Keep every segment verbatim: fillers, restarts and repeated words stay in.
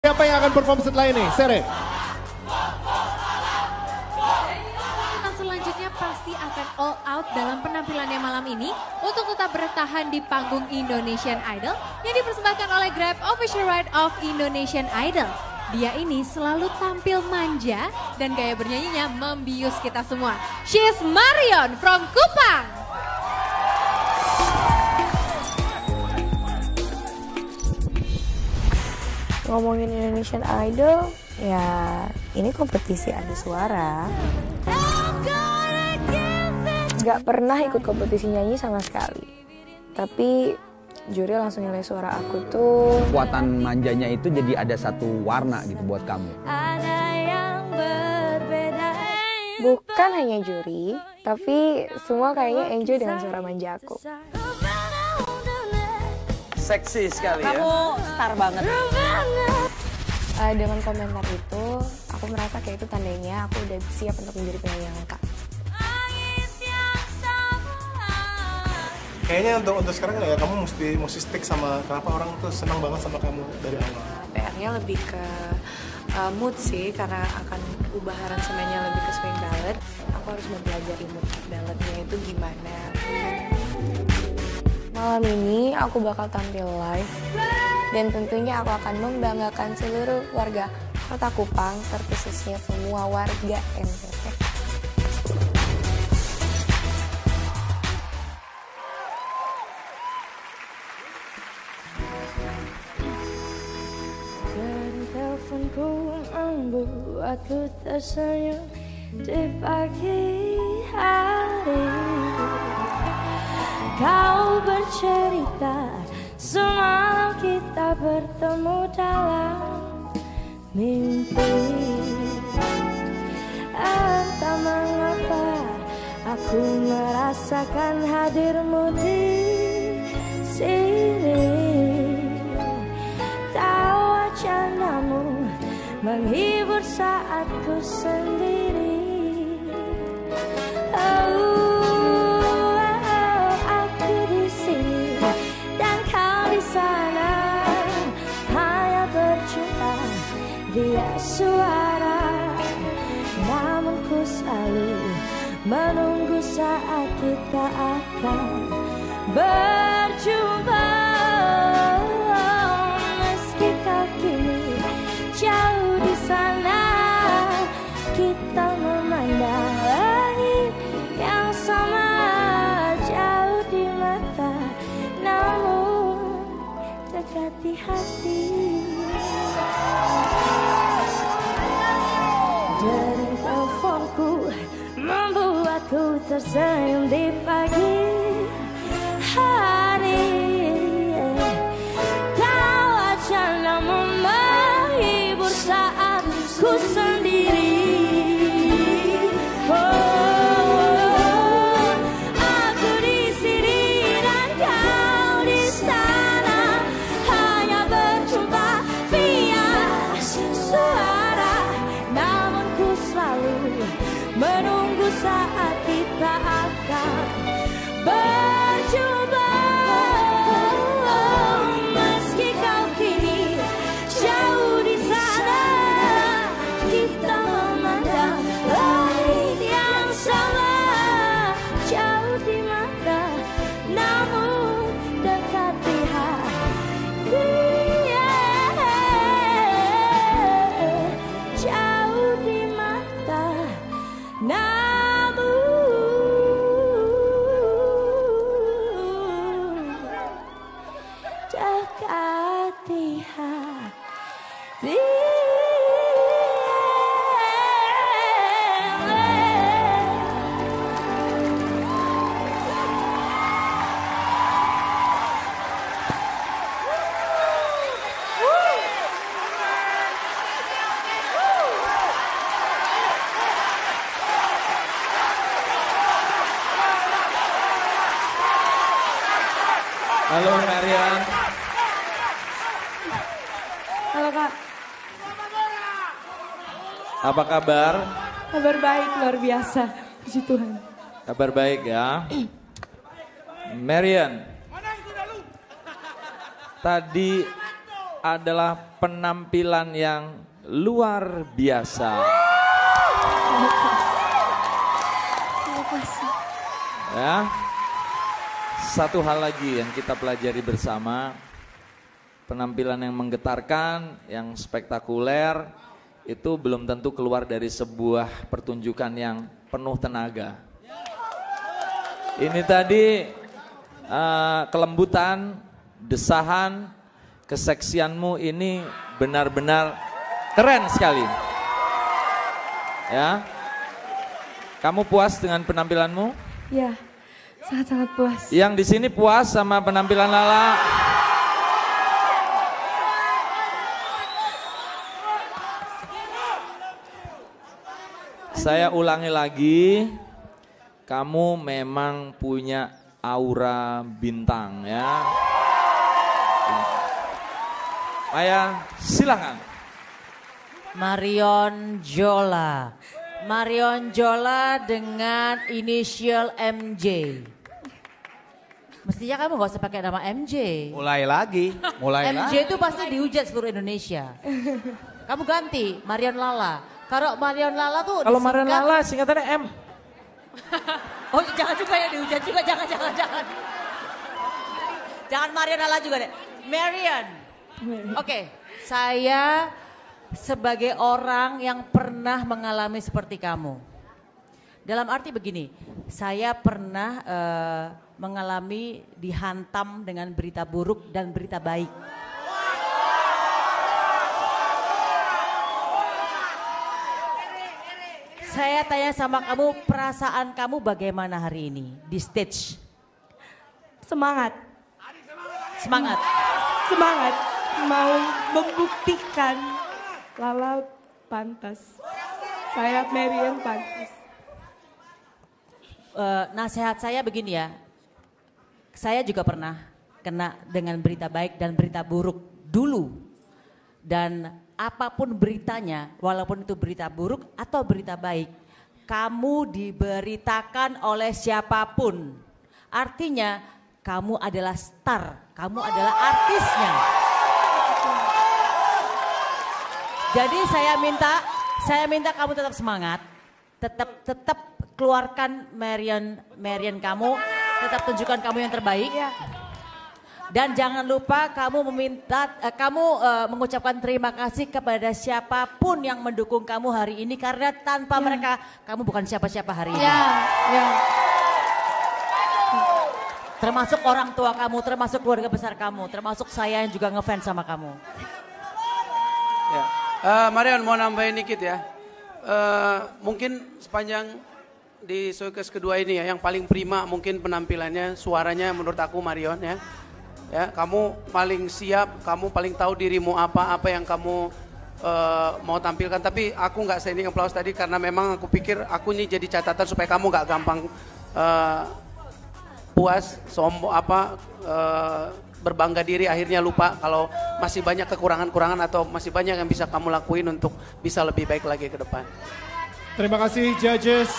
Siapa yang akan perform setelah ini? Sere. Yang selanjutnya pasti akan all out dalam penampilannya malam ini untuk tetap bertahan di panggung Indonesian Idol yang dipersembahkan oleh Grab Official Ride of Indonesian Idol. Dia ini selalu tampil manja dan gaya bernyanyinya membius kita semua. She's Marion from Kupang. Ngomongin Indonesian Idol, ya ini kompetisi adu suara. Gak pernah ikut kompetisi nyanyi sama sekali. Tapi juri langsung nilai suara aku tuh. Kekuatan manjanya itu jadi ada satu warna gitu buat kamu. Bukan hanya juri, tapi semua kayaknya enjoy dengan suara manja aku. Seksi sekali ya. Kamu star banget. Uh, dengan komentar itu, aku merasa kayak itu tandanya aku udah siap untuk menjadi penyanyi yang lengkap. Kayaknya untuk untuk sekarang ya kamu mesti mesti stick sama kenapa orang tuh senang banget sama kamu dari awal. P R-nya lebih ke uh, mood sih, karena akan ubah aransemennya lebih ke swing ballad. Aku harus mempelajari mood balladnya itu gimana. Malam ini aku bakal tampil live dan tentunya aku akan membanggakan seluruh warga Kota Kupang, terkhususnya semua warga N T T. Dari teleponku membuatku tersenyum di pagi hari. Kau bercerita semalam kita bertemu dalam mimpi. Entah mengapa aku merasakan hadirmu di sini. Tawa candamu menghibur saat ku sendiri. Oh, via suara, namun ku selalu menunggu saat kita akan berjumpa. Meski kau kini jauh di sana, kita memandang langit yang sama, jauh di mata, namun dekat di hati. Dering teleponku membuatku tersenyum di pagi hari. Tawa candamu menghibur saat ku sendiri. Oh, aku di sini dan kau di sana, hanya berjumpa via suara. Namun ku selalu menunggu saat kita akan berjumpa. Meski kau kini jauh di sana, kita memandang langit yang sama, jauh di mata, namun dekat di hati. Jauh di mata, namun dekat di hati. Halo Marion. Halo Kak, Apa kabar? kabar baik luar biasa, puji Tuhan. Kabar baik ya. Marion, tadi adalah penampilan yang luar biasa. Ya, satu hal lagi yang kita pelajari bersama, penampilan yang menggetarkan, yang spektakuler, itu belum tentu keluar dari sebuah pertunjukan yang penuh tenaga. Ini tadi uh, kelembutan, desahan, keseksianmu ini benar-benar keren sekali. Ya, kamu puas dengan penampilanmu? Ya, sangat-sangat puas. Yang di sini puas sama penampilan Lala? Saya ulangi lagi, kamu memang punya aura bintang ya. Maya, silakan. Marion Jola. Marion Jola dengan inisial M J. Mestinya kamu gak usah pakai nama M J. Mulai lagi, mulai M J lagi. itu pasti dihujat seluruh Indonesia. Kamu ganti Marion Lala. Kalau Marion Lala tuh Kalau Marion disingkat- Lala singkatannya M. Oh jangan juga ya dihujat juga, jangan, jangan, jangan. Jangan Marion Lala juga deh. Marion. Oke, saya sebagai orang yang pernah mengalami seperti kamu. Dalam arti begini, saya pernah eh, mengalami dihantam dengan berita buruk dan berita baik. Saya tanya sama kamu, perasaan kamu bagaimana hari ini di stage? Semangat, Semangat. semangat. Mau membuktikan Lala pantas. Saya Marion pantas. Eh, nasihat saya begini ya, saya juga pernah kena dengan berita baik dan berita buruk dulu. Dan apapun beritanya, walaupun itu berita buruk atau berita baik, kamu diberitakan oleh siapapun. Artinya kamu adalah star, kamu adalah artisnya. Jadi saya minta, saya minta kamu tetap semangat, tetap tetap keluarkan Marion Marion kamu, tetap tunjukkan kamu yang terbaik. Dan jangan lupa kamu meminta, eh, kamu eh, mengucapkan terima kasih kepada siapapun yang mendukung kamu hari ini, karena tanpa mereka kamu bukan siapa-siapa hari ini. Ya, ya. Termasuk orang tua kamu, termasuk keluarga besar kamu, termasuk saya yang juga ngefans sama kamu. Ya. Uh, Marion mau nambahin dikit ya. Uh, mungkin sepanjang di showcase kedua ini ya, yang paling prima mungkin penampilannya, suaranya menurut aku Marion ya. Ya, kamu paling siap, kamu paling tahu dirimu apa, apa yang kamu uh, mau tampilkan. Tapi aku nggak standing applause tadi karena memang aku pikir aku ini jadi catatan supaya kamu nggak gampang uh, puas, sombong apa. Uh, berbangga diri akhirnya lupa kalau masih banyak kekurangan-kurangan atau masih banyak yang bisa kamu lakuin untuk bisa lebih baik lagi ke depan. Terima kasih judges.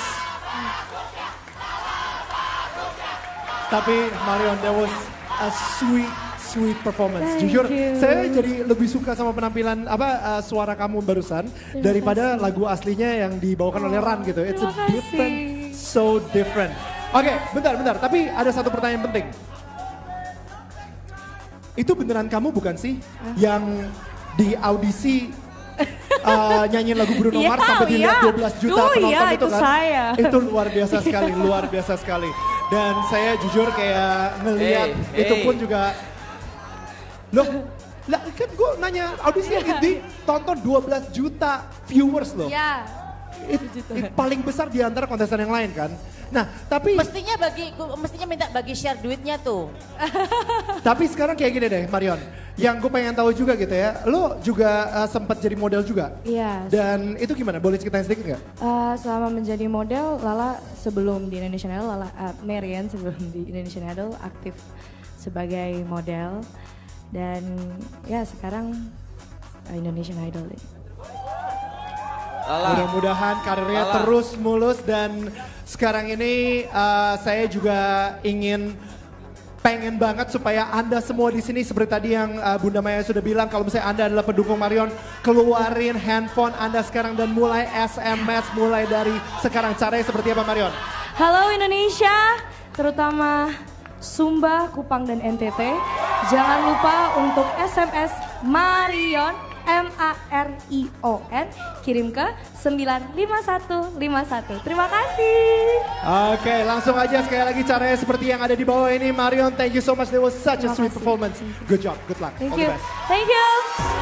Tapi Marion, that was a sweet, sweet performance. Thank Jujur, you. saya jadi lebih suka sama penampilan apa uh, suara kamu barusan Terima daripada kasih. lagu aslinya yang dibawakan oleh Ran gitu. It's a terima different, kasih. so different. Oke, bentar, bentar. Tapi ada satu pertanyaan penting. Itu beneran kamu bukan sih yang di audisi uh, nyanyiin lagu Bruno Iya, Mars sampai dilihat iya. dua belas juta Duh, penonton iya, itu itu kan? saya. Itu luar biasa sekali, luar biasa sekali. Dan saya jujur kayak ngelihat Hey, itu hey. pun juga, loh, lah kan gue nanya audisi yang ditonton dua belas juta viewers loh. Ya. It, it paling besar di antara kontestan yang lain kan. Nah, tapi Mestinya bagi, mestinya minta bagi share duitnya tuh. tapi sekarang kayak gini deh Marion. Yang gue pengen tahu juga gitu ya, lo juga uh, sempat jadi model juga. Iya. Dan itu gimana? Boleh ceritain sedikit nggak? Eh, selama menjadi model, Lala sebelum di Indonesian Idol, Lala uh, Marion sebelum di Indonesian Idol aktif sebagai model, dan ya sekarang uh, Indonesian Idol deh. Lala. Mudah-mudahan karirnya Lala. terus mulus dan sekarang ini uh, saya juga ingin pengen banget supaya Anda semua di sini seperti tadi yang uh, Bunda Maya sudah bilang, kalau misalnya Anda adalah pendukung Marion, keluarin handphone Anda sekarang dan mulai S M S mulai dari sekarang. Caranya seperti apa, Marion? Halo Indonesia, terutama Sumba, Kupang, dan N T T. Jangan lupa untuk S M S Marion, M A R I O N, kirim ke sembilan lima satu lima satu. Terima kasih. Oke, langsung aja sekali lagi caranya seperti yang ada di bawah ini. Marion, thank you so much. That was such a sweet performance. Good job, good luck. Thank All you. the best. Thank you.